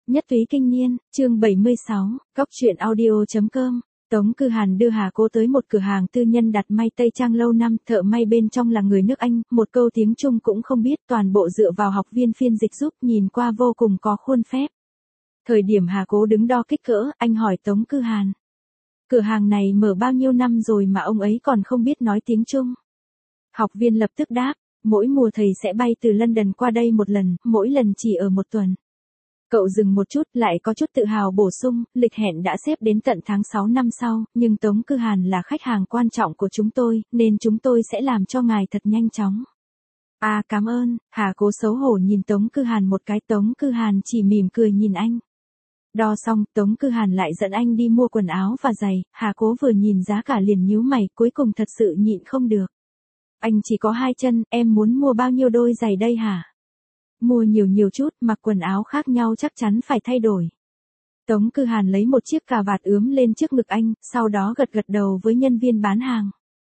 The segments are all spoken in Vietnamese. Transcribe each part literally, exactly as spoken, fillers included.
Nhất túy kinh niên, chương bảy mươi sáu, cóc truyện audio.com. Tống Cư Hàn đưa Hà Cố tới một cửa hàng tư nhân đặt may Tây Trang lâu năm, thợ may bên trong là người nước Anh, một câu tiếng Trung cũng không biết, toàn bộ dựa vào học viên phiên dịch giúp, nhìn qua vô cùng có khuôn phép. Thời điểm Hà Cố đứng đo kích cỡ, anh hỏi Tống Cư Hàn. Cửa hàng này mở bao nhiêu năm rồi mà ông ấy còn không biết nói tiếng Trung? Học viên lập tức đáp, mỗi mùa thầy sẽ bay từ London qua đây một lần, mỗi lần chỉ ở một tuần. Cậu dừng một chút, lại có chút tự hào bổ sung, lịch hẹn đã xếp đến tận tháng sáu năm sau, nhưng Tống Cư Hàn là khách hàng quan trọng của chúng tôi, nên chúng tôi sẽ làm cho ngài thật nhanh chóng. À cảm ơn, Hà Cố xấu hổ nhìn Tống Cư Hàn một cái, Tống Cư Hàn chỉ mỉm cười nhìn anh. Đo xong, Tống Cư Hàn lại dẫn anh đi mua quần áo và giày, Hà Cố vừa nhìn giá cả liền nhíu mày, cuối cùng thật sự nhịn không được. Anh chỉ có hai chân, em muốn mua bao nhiêu đôi giày đây hả? Mua nhiều nhiều chút, mặc quần áo khác nhau chắc chắn phải thay đổi. Tống Cư Hàn lấy một chiếc cà vạt ướm lên trước ngực anh, sau đó gật gật đầu với nhân viên bán hàng.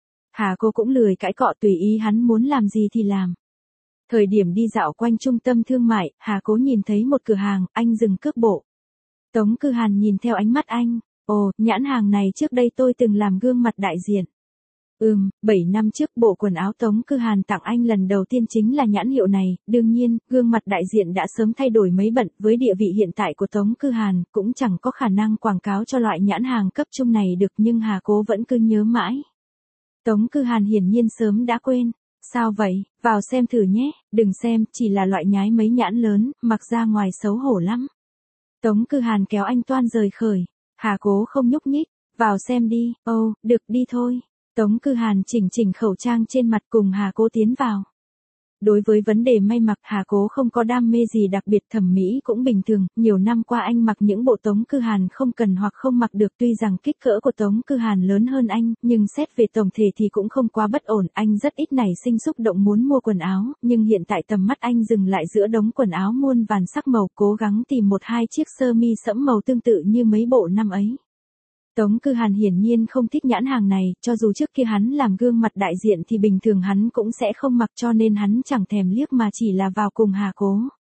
Hà Cô cũng lười cãi cọ, tùy ý hắn muốn làm gì thì làm. Thời điểm đi dạo quanh trung tâm thương mại, Hà Cố nhìn thấy một cửa hàng, anh dừng cước bộ. Tống Cư Hàn nhìn theo ánh mắt anh, ồ, nhãn hàng này trước đây tôi từng làm gương mặt đại diện. Ừm, bảy năm trước bộ quần áo Tống Cư Hàn tặng anh lần đầu tiên chính là nhãn hiệu này, đương nhiên, gương mặt đại diện đã sớm thay đổi mấy bận, với địa vị hiện tại của Tống Cư Hàn, cũng chẳng có khả năng quảng cáo cho loại nhãn hàng cấp trung này được, nhưng Hà Cố vẫn cứ nhớ mãi. Tống Cư Hàn hiển nhiên sớm đã quên, sao vậy, vào xem thử nhé, đừng xem, chỉ là loại nhái mấy nhãn lớn, mặc ra ngoài xấu hổ lắm. Tống Cư Hàn kéo anh toan rời khởi, Hà Cố không nhúc nhích, vào xem đi, ồ, oh, được đi thôi. Tống Cư Hàn chỉnh chỉnh khẩu trang trên mặt cùng Hà Cố tiến vào. Đối với vấn đề may mặc, Hà Cố không có đam mê gì đặc biệt, thẩm mỹ cũng bình thường, nhiều năm qua anh mặc những bộ Tống Cư Hàn không cần hoặc không mặc được, tuy rằng kích cỡ của Tống Cư Hàn lớn hơn anh, nhưng xét về tổng thể thì cũng không quá bất ổn, anh rất ít nảy sinh xúc động muốn mua quần áo, nhưng hiện tại tầm mắt anh dừng lại giữa đống quần áo muôn vàn sắc màu, cố gắng tìm một hai chiếc sơ mi sẫm màu tương tự như mấy bộ năm ấy. Tống Cư Hàn hiển nhiên không thích nhãn hàng này, cho dù trước kia hắn làm gương mặt đại diện thì bình thường hắn cũng sẽ không mặc, cho nên hắn chẳng thèm liếc mà chỉ là vào cùng Hà Cố.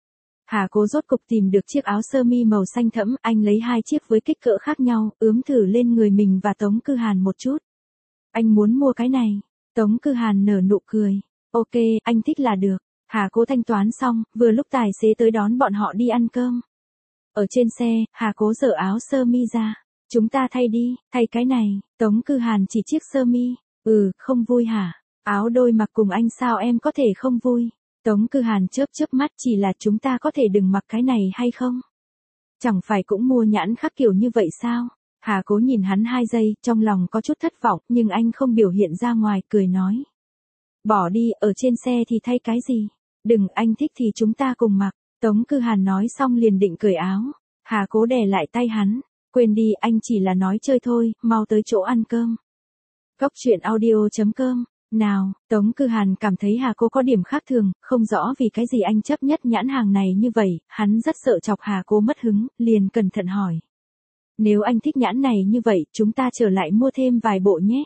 Hà Cố rốt cục tìm được chiếc áo sơ mi màu xanh thẫm, anh lấy hai chiếc với kích cỡ khác nhau, ướm thử lên người mình và Tống Cư Hàn một chút. Anh muốn mua cái này. Tống Cư Hàn nở nụ cười. Ok, anh thích là được. Hà Cố thanh toán xong, vừa lúc tài xế tới đón bọn họ đi ăn cơm. Ở trên xe, Hà Cố giở áo sơ mi ra. Chúng ta thay đi, thay cái này, Tống Cư Hàn chỉ chiếc sơ mi, ừ, không vui hả? Áo đôi mặc cùng anh sao em có thể không vui? Tống Cư Hàn chớp chớp mắt, chỉ là chúng ta có thể đừng mặc cái này hay không? Chẳng phải cũng mua nhãn khác kiểu như vậy sao? Hà Cố nhìn hắn hai giây, trong lòng có chút thất vọng, nhưng anh không biểu hiện ra ngoài, cười nói. Bỏ đi, ở trên xe thì thay cái gì? Đừng, anh thích thì chúng ta cùng mặc. Tống Cư Hàn nói xong liền định cởi áo. Hà Cố đè lại tay hắn. Quên đi, anh chỉ là nói chơi thôi, mau tới chỗ ăn cơm. Cóc truyện audio.com. Nào, Tống Cư Hàn cảm thấy Hà Cố có điểm khác thường, không rõ vì cái gì anh chấp nhất nhãn hàng này như vậy, hắn rất sợ chọc Hà Cố mất hứng, liền cẩn thận hỏi. Nếu anh thích nhãn này như vậy, chúng ta trở lại mua thêm vài bộ nhé.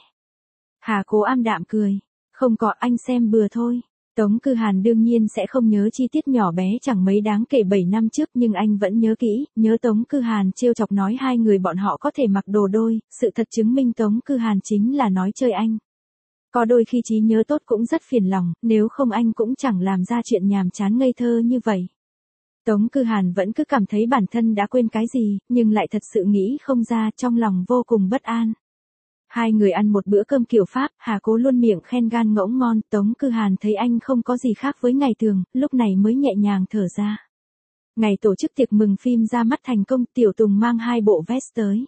Hà Cố am đạm cười. Không có, anh xem bừa thôi. Tống Cư Hàn đương nhiên sẽ không nhớ chi tiết nhỏ bé chẳng mấy đáng kể bảy năm trước, nhưng anh vẫn nhớ kỹ, nhớ Tống Cư Hàn trêu chọc nói hai người bọn họ có thể mặc đồ đôi, sự thật chứng minh Tống Cư Hàn chính là nói chơi anh. Có đôi khi trí nhớ tốt cũng rất phiền lòng, nếu không anh cũng chẳng làm ra chuyện nhàm chán ngây thơ như vậy. Tống Cư Hàn vẫn cứ cảm thấy bản thân đã quên cái gì, nhưng lại thật sự nghĩ không ra, trong lòng vô cùng bất an. Hai người ăn một bữa cơm kiểu Pháp, Hà Cố luôn miệng khen gan ngỗng ngon, Tống Cư Hàn thấy anh không có gì khác với ngày thường, lúc này mới nhẹ nhàng thở ra. Ngày tổ chức tiệc mừng phim ra mắt thành công, Tiểu Tùng mang hai bộ vest tới.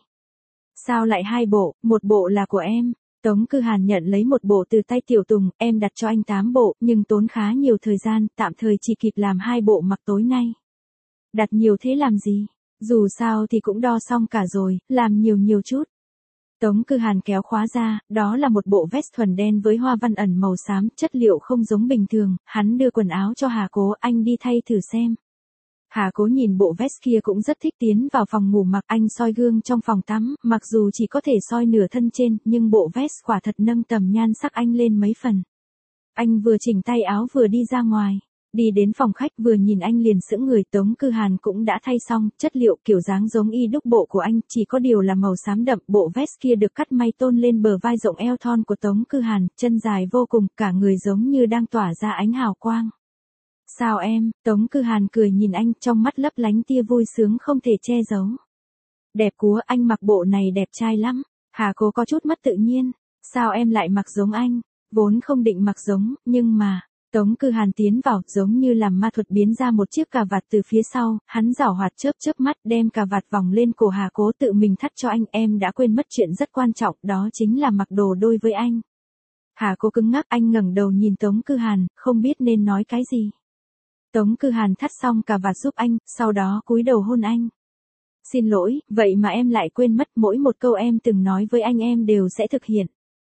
Sao lại hai bộ, một bộ là của em. Tống Cư Hàn nhận lấy một bộ từ tay Tiểu Tùng, em đặt cho anh tám bộ, nhưng tốn khá nhiều thời gian, tạm thời chỉ kịp làm hai bộ mặc tối nay. Đặt nhiều thế làm gì, dù sao thì cũng đo xong cả rồi, làm nhiều nhiều chút. Tống Cư Hàn kéo khóa ra, đó là một bộ vest thuần đen với hoa văn ẩn màu xám, chất liệu không giống bình thường, hắn đưa quần áo cho Hà Cố, anh đi thay thử xem. Hà Cố nhìn bộ vest kia cũng rất thích, tiến vào phòng ngủ mặc, anh soi gương trong phòng tắm, mặc dù chỉ có thể soi nửa thân trên, nhưng bộ vest quả thật nâng tầm nhan sắc anh lên mấy phần. Anh vừa chỉnh tay áo vừa đi ra ngoài. Đi đến phòng khách vừa nhìn anh liền sững người. Tống Cư Hàn cũng đã thay xong, chất liệu kiểu dáng giống y đúc bộ của anh, chỉ có điều là màu xám đậm. Bộ vest kia được cắt may tôn lên bờ vai rộng eo thon của Tống Cư Hàn, chân dài vô cùng, cả người giống như đang tỏa ra ánh hào quang. Sao em? Tống Cư Hàn cười nhìn anh, trong mắt lấp lánh tia vui sướng không thể che giấu. Đẹp quá, anh mặc bộ này đẹp trai lắm. Hà Cố có chút mất tự nhiên. Sao em lại mặc giống anh? Vốn không định mặc giống, nhưng mà... Tống Cư Hàn tiến vào, giống như làm ma thuật biến ra một chiếc cà vạt từ phía sau, hắn giảo hoạt chớp chớp mắt đem cà vạt vòng lên cổ Hà Cố tự mình thắt cho anh. Em đã quên mất chuyện rất quan trọng, đó chính là mặc đồ đôi với anh. Hà Cố cứng ngắc, anh ngẩng đầu nhìn Tống Cư Hàn, không biết nên nói cái gì. Tống Cư Hàn thắt xong cà vạt giúp anh, sau đó cúi đầu hôn anh. Xin lỗi, vậy mà em lại quên mất, mỗi một câu em từng nói với anh em đều sẽ thực hiện.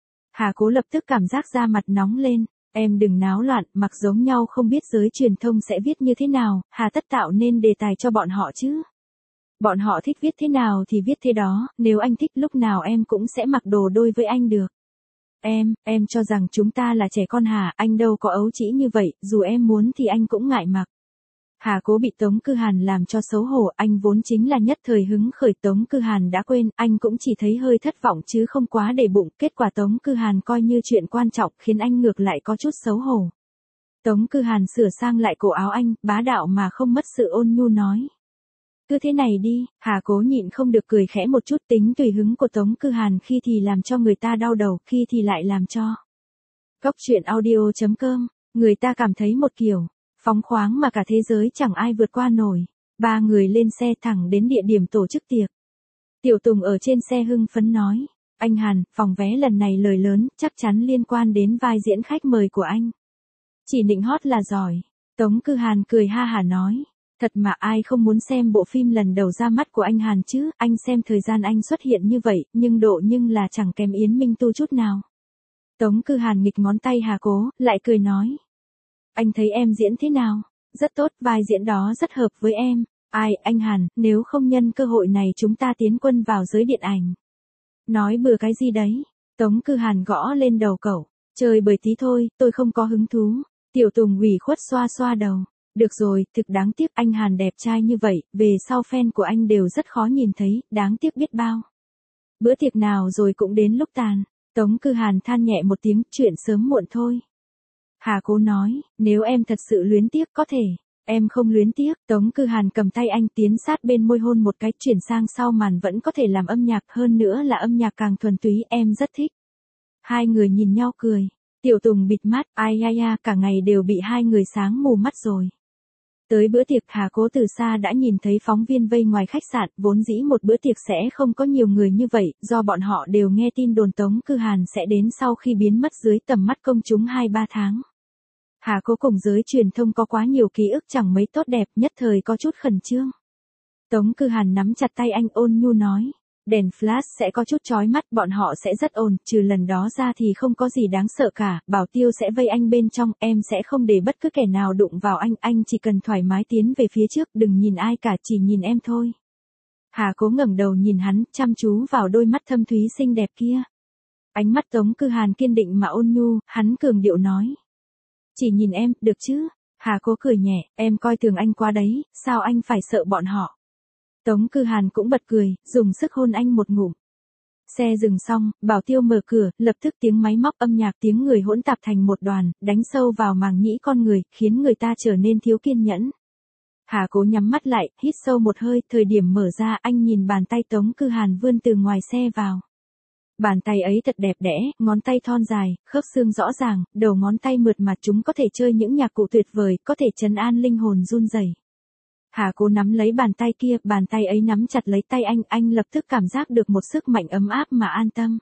Hà Cố lập tức cảm giác da mặt nóng lên. Em đừng náo loạn, mặc giống nhau không biết giới truyền thông sẽ viết như thế nào, hà tất tạo nên đề tài cho bọn họ chứ. Bọn họ thích viết thế nào thì viết thế đó, nếu anh thích lúc nào em cũng sẽ mặc đồ đôi với anh được. Em, em cho rằng chúng ta là trẻ con hả, anh đâu có ấu trĩ như vậy, dù em muốn thì anh cũng ngại mặc. Hà Cố bị Tống Cư Hàn làm cho xấu hổ, anh vốn chính là nhất thời hứng khởi. Tống Cư Hàn đã quên, anh cũng chỉ thấy hơi thất vọng chứ không quá để bụng. Kết quả Tống Cư Hàn coi như chuyện quan trọng, khiến anh ngược lại có chút xấu hổ. Tống Cư Hàn sửa sang lại cổ áo anh, bá đạo mà không mất sự ôn nhu nói. Cứ thế này đi. Hà Cố nhịn không được cười khẽ một chút. Tính tùy hứng của Tống Cư Hàn khi thì làm cho người ta đau đầu, khi thì lại làm cho. Cốc truyện audio chấm com, người ta cảm thấy một kiểu phóng khoáng mà cả thế giới chẳng ai vượt qua nổi. Ba người lên xe thẳng đến địa điểm tổ chức tiệc. Tiểu Tùng ở trên xe hưng phấn nói. Anh Hàn, phòng vé lần này lời lớn, chắc chắn liên quan đến vai diễn khách mời của anh. Chỉ nịnh hót là giỏi. Tống Cư Hàn cười ha hả nói. Thật mà ai không muốn xem bộ phim lần đầu ra mắt của anh Hàn chứ, anh xem thời gian anh xuất hiện như vậy, nhưng độ nhưng là chẳng kém Yến Minh Tu chút nào. Tống Cư Hàn nghịch ngón tay Hà Cố, lại cười nói. Anh thấy em diễn thế nào? Rất tốt, vai diễn đó rất hợp với em. Ai, anh Hàn, nếu không nhân cơ hội này chúng ta tiến quân vào giới điện ảnh. Nói bừa cái gì đấy? Tống Cư Hàn gõ lên đầu cậu. Chơi bời tí thôi, tôi không có hứng thú. Tiểu Tùng ủy khuất xoa xoa đầu. Được rồi, thực đáng tiếc, anh Hàn đẹp trai như vậy, về sau fan của anh đều rất khó nhìn thấy, đáng tiếc biết bao. Bữa tiệc nào rồi cũng đến lúc tàn. Tống Cư Hàn than nhẹ một tiếng, chuyện sớm muộn thôi. Hà Cố nói, nếu em thật sự luyến tiếc có thể. Em không luyến tiếc. Tống Cư Hàn cầm tay anh tiến sát bên môi hôn một cái, chuyển sang sau màn vẫn có thể làm âm nhạc, hơn nữa là âm nhạc càng thuần túy, em rất thích. Hai người nhìn nhau cười. Tiểu Tùng bịt mắt, ai ya ya, cả ngày đều bị hai người sáng mù mắt rồi. Tới bữa tiệc, Hà Cố từ xa đã nhìn thấy phóng viên vây ngoài khách sạn, vốn dĩ một bữa tiệc sẽ không có nhiều người như vậy, do bọn họ đều nghe tin đồn Tống Cư Hàn sẽ đến sau khi biến mất dưới tầm mắt công chúng hai ba tháng. Hà Cố cùng giới truyền thông có quá nhiều ký ức chẳng mấy tốt đẹp, nhất thời có chút khẩn trương. Tống Cư Hàn nắm chặt tay anh ôn nhu nói. Đèn flash sẽ có chút chói mắt, bọn họ sẽ rất ồn, trừ lần đó ra thì không có gì đáng sợ cả, Bảo Tiêu sẽ vây anh bên trong, em sẽ không để bất cứ kẻ nào đụng vào anh, anh chỉ cần thoải mái tiến về phía trước, đừng nhìn ai cả, chỉ nhìn em thôi. Hà Cố ngẩng đầu nhìn hắn, chăm chú vào đôi mắt thâm thúy xinh đẹp kia. Ánh mắt Tống Cư Hàn kiên định mà ôn nhu, hắn cường điệu nói. Chỉ nhìn em, được chứ? Hà Cố cười nhẹ, em coi thường anh quá đấy, sao anh phải sợ bọn họ? Tống Cư Hàn cũng bật cười, dùng sức hôn anh một ngụm. Xe dừng xong, Bảo Tiêu mở cửa, lập tức tiếng máy móc âm nhạc tiếng người hỗn tạp thành một đoàn, đánh sâu vào màng nhĩ con người, khiến người ta trở nên thiếu kiên nhẫn. Hà Cố nhắm mắt lại, hít sâu một hơi, thời điểm mở ra anh nhìn bàn tay Tống Cư Hàn vươn từ ngoài xe vào. Bàn tay ấy thật đẹp đẽ, ngón tay thon dài, khớp xương rõ ràng, đầu ngón tay mượt mà, chúng có thể chơi những nhạc cụ tuyệt vời, có thể trấn an linh hồn run rẩy. Hà Cố nắm lấy bàn tay kia, bàn tay ấy nắm chặt lấy tay anh, anh lập tức cảm giác được một sức mạnh ấm áp mà an tâm.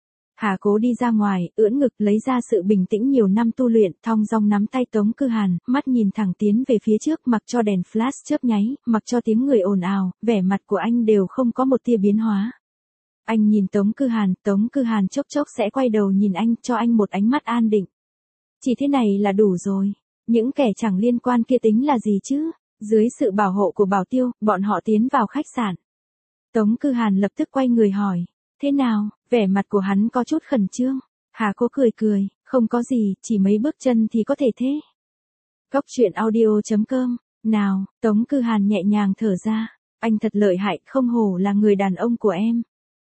Hà Cố đi ra ngoài, ưỡn ngực lấy ra sự bình tĩnh nhiều năm tu luyện, thong dong nắm tay Tống Cư Hàn, mắt nhìn thẳng tiến về phía trước, mặc cho đèn flash chớp nháy, mặc cho tiếng người ồn ào, vẻ mặt của anh đều không có một tia biến hóa. Anh nhìn Tống Cư Hàn, Tống Cư Hàn chốc chốc sẽ quay đầu nhìn anh, cho anh một ánh mắt an định. Chỉ thế này là đủ rồi. Những kẻ chẳng liên quan kia tính là gì chứ? Dưới sự bảo hộ của Bảo Tiêu, bọn họ tiến vào khách sạn. Tống Cư Hàn lập tức quay người hỏi. Thế nào? Vẻ mặt của hắn có chút khẩn trương. Hà Cố cười cười, không có gì, chỉ mấy bước chân thì có thể thế. Cóc truyện audio chấm com. Nào, Tống Cư Hàn nhẹ nhàng thở ra. Anh thật lợi hại, không hổ là người đàn ông của em.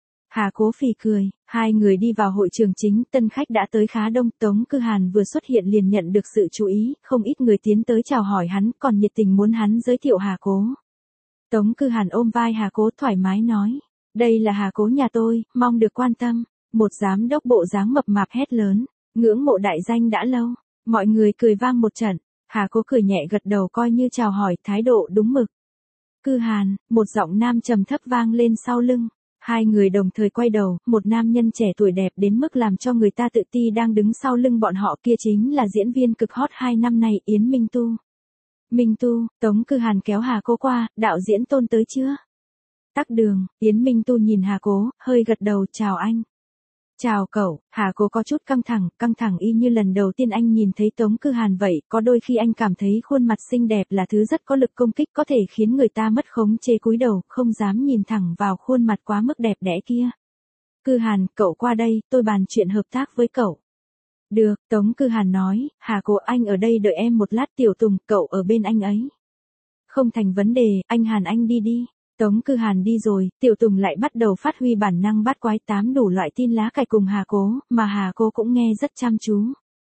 Hà Cố phì cười, hai người đi vào hội trường chính, tân khách đã tới khá đông, Tống Cư Hàn vừa xuất hiện liền nhận được sự chú ý, không ít người tiến tới chào hỏi hắn, còn nhiệt tình muốn hắn giới thiệu Hà Cố. Tống Cư Hàn ôm vai Hà Cố thoải mái nói, đây là Hà Cố nhà tôi, mong được quan tâm. Một giám đốc bộ dáng mập mạp hét lớn, ngưỡng mộ đại danh đã lâu, mọi người cười vang một trận. Hà Cố cười nhẹ gật đầu coi như chào hỏi, thái độ đúng mực. Cư Hàn, một giọng nam trầm thấp vang lên sau lưng. Hai người đồng thời quay đầu, một nam nhân trẻ tuổi đẹp đến mức làm cho người ta tự ti đang đứng sau lưng bọn họ, kia chính là diễn viên cực hot hai năm nay Yến Minh Tu. Minh Tu, Tống Cư Hàn kéo Hà Cố qua, đạo diễn Tôn tới chưa? Tắc đường, Yến Minh Tu nhìn Hà Cố, hơi gật đầu, chào anh. Chào cậu, Hà Cố có chút căng thẳng, căng thẳng y như lần đầu tiên anh nhìn thấy Tống Cư Hàn vậy, có đôi khi anh cảm thấy khuôn mặt xinh đẹp là thứ rất có lực công kích, có thể khiến người ta mất khống chế, cúi đầu, không dám nhìn thẳng vào khuôn mặt quá mức đẹp đẽ kia. Cư Hàn, cậu qua đây, tôi bàn chuyện hợp tác với cậu. Được, Tống Cư Hàn nói, Hà Cố anh ở đây đợi em một lát, Tiểu Tùng, cậu ở bên anh ấy. Không thành vấn đề, anh Hàn anh đi đi. Tống Cư Hàn đi rồi, Tiểu Tùng lại bắt đầu phát huy bản năng bắt quái tám đủ loại tin lá cải cùng Hà Cố, mà Hà Cố cũng nghe rất chăm chú.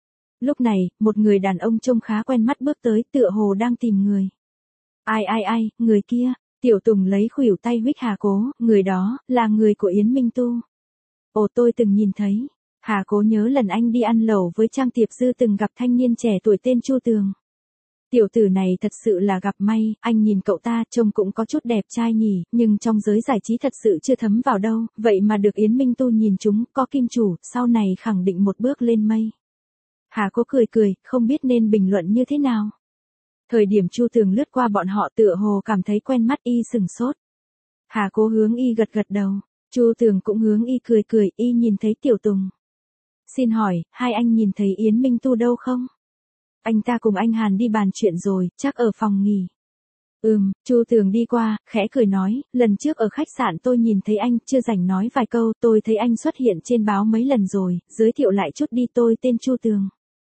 Lúc này, một người đàn ông trông khá quen mắt bước tới, tựa hồ đang tìm người. Ai ai ai, người kia, Tiểu Tùng lấy khuỷu tay huých Hà Cố, người đó, là người của Yến Minh Tu. Ồ, tôi từng nhìn thấy. Hà Cố nhớ lần anh đi ăn lẩu với Trang Tiệp Dư từng gặp thanh niên trẻ tuổi tên Chu Tường. Tiểu tử này thật sự là gặp may, anh nhìn cậu ta trông cũng có chút đẹp trai nhỉ, nhưng trong giới giải trí thật sự chưa thấm vào đâu, vậy mà được Yến Minh Tu nhìn chúng, có kim chủ, sau này khẳng định một bước lên mây. Hà Cố cười cười, không biết nên bình luận như thế nào. Thời điểm Chu Tường lướt qua bọn họ tựa hồ cảm thấy quen mắt, y sừng sốt. Hà Cố hướng y gật gật đầu, Chu Tường cũng hướng y cười cười, y nhìn thấy Tiểu Tùng. Xin hỏi, hai anh nhìn thấy Yến Minh Tu đâu không? Anh ta cùng anh Hàn đi bàn chuyện rồi, chắc ở phòng nghỉ. Ừm, Chu Tường đi qua, khẽ cười nói, lần trước ở khách sạn tôi nhìn thấy anh, chưa rảnh nói vài câu, tôi thấy anh xuất hiện trên báo mấy lần rồi, giới thiệu lại chút đi, tôi tên Chu Tường.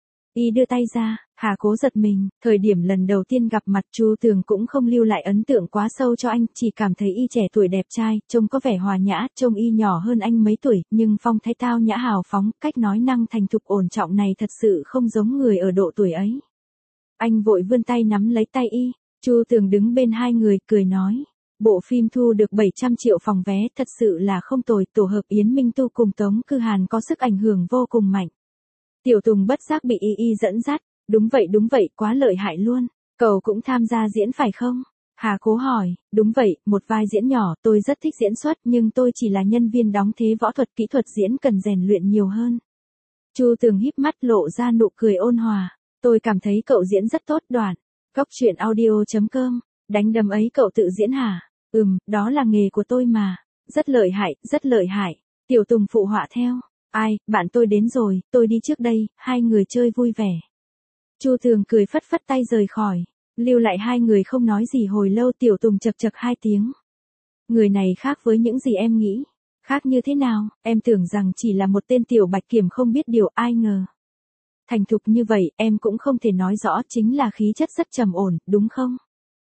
Y đưa tay ra, Hà Cố giật mình, thời điểm lần đầu tiên gặp mặt Chu Tường cũng không lưu lại ấn tượng quá sâu cho anh, chỉ cảm thấy y trẻ tuổi đẹp trai, trông có vẻ hòa nhã, trông y nhỏ hơn anh mấy tuổi, nhưng phong thái tao nhã hào phóng, cách nói năng thành thục ổn trọng này thật sự không giống người ở độ tuổi ấy. Anh vội vươn tay nắm lấy tay y, Chu Tường đứng bên hai người, cười nói. Bộ phim thu được bảy trăm triệu phòng vé, thật sự là không tồi, tổ hợp Yến Minh Tu cùng Tống Cư Hàn có sức ảnh hưởng vô cùng mạnh. Tiểu Tùng bất giác bị y y dẫn dắt, đúng vậy đúng vậy, quá lợi hại luôn, cậu cũng tham gia diễn phải không? Hà Cố hỏi, đúng vậy, một vai diễn nhỏ, tôi rất thích diễn xuất nhưng tôi chỉ là nhân viên đóng thế võ thuật, kỹ thuật diễn cần rèn luyện nhiều hơn. Chu Tường híp mắt lộ ra nụ cười ôn hòa, tôi cảm thấy cậu diễn rất tốt. Đoạn, Cóc truyện audio chấm com, đánh đấm ấy cậu tự diễn hả? Ừm, đó là nghề của tôi mà, rất lợi hại, rất lợi hại, Tiểu Tùng phụ họa theo. Ai, bạn tôi đến rồi, tôi đi trước đây, hai người chơi vui vẻ. Chu Tường cười phất phất tay rời khỏi, lưu lại hai người không nói gì hồi lâu. Tiểu Tùng chật chật hai tiếng. Người này khác với những gì em nghĩ. Khác như thế nào, em tưởng rằng chỉ là một tên tiểu bạch kiểm không biết điều, ai ngờ. Thành thục như vậy, em cũng không thể nói rõ, chính là khí chất rất trầm ổn, đúng không?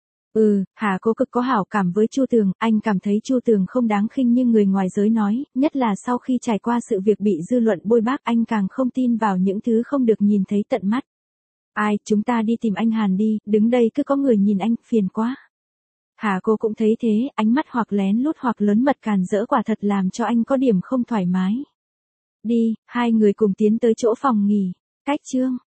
Ừ, Hà Cố cực có hảo cảm với Chu Tường, anh cảm thấy Chu Tường không đáng khinh như người ngoài giới nói, nhất là sau khi trải qua sự việc bị dư luận bôi bác, anh càng không tin vào những thứ không được nhìn thấy tận mắt. Ai, chúng ta đi tìm anh Hàn đi, đứng đây cứ có người nhìn anh, phiền quá. Hà Cố cũng thấy thế, ánh mắt hoặc lén lút hoặc lớn mật càn rỡ quả thật làm cho anh có điểm không thoải mái. Đi, hai người cùng tiến tới chỗ phòng nghỉ. Cách chương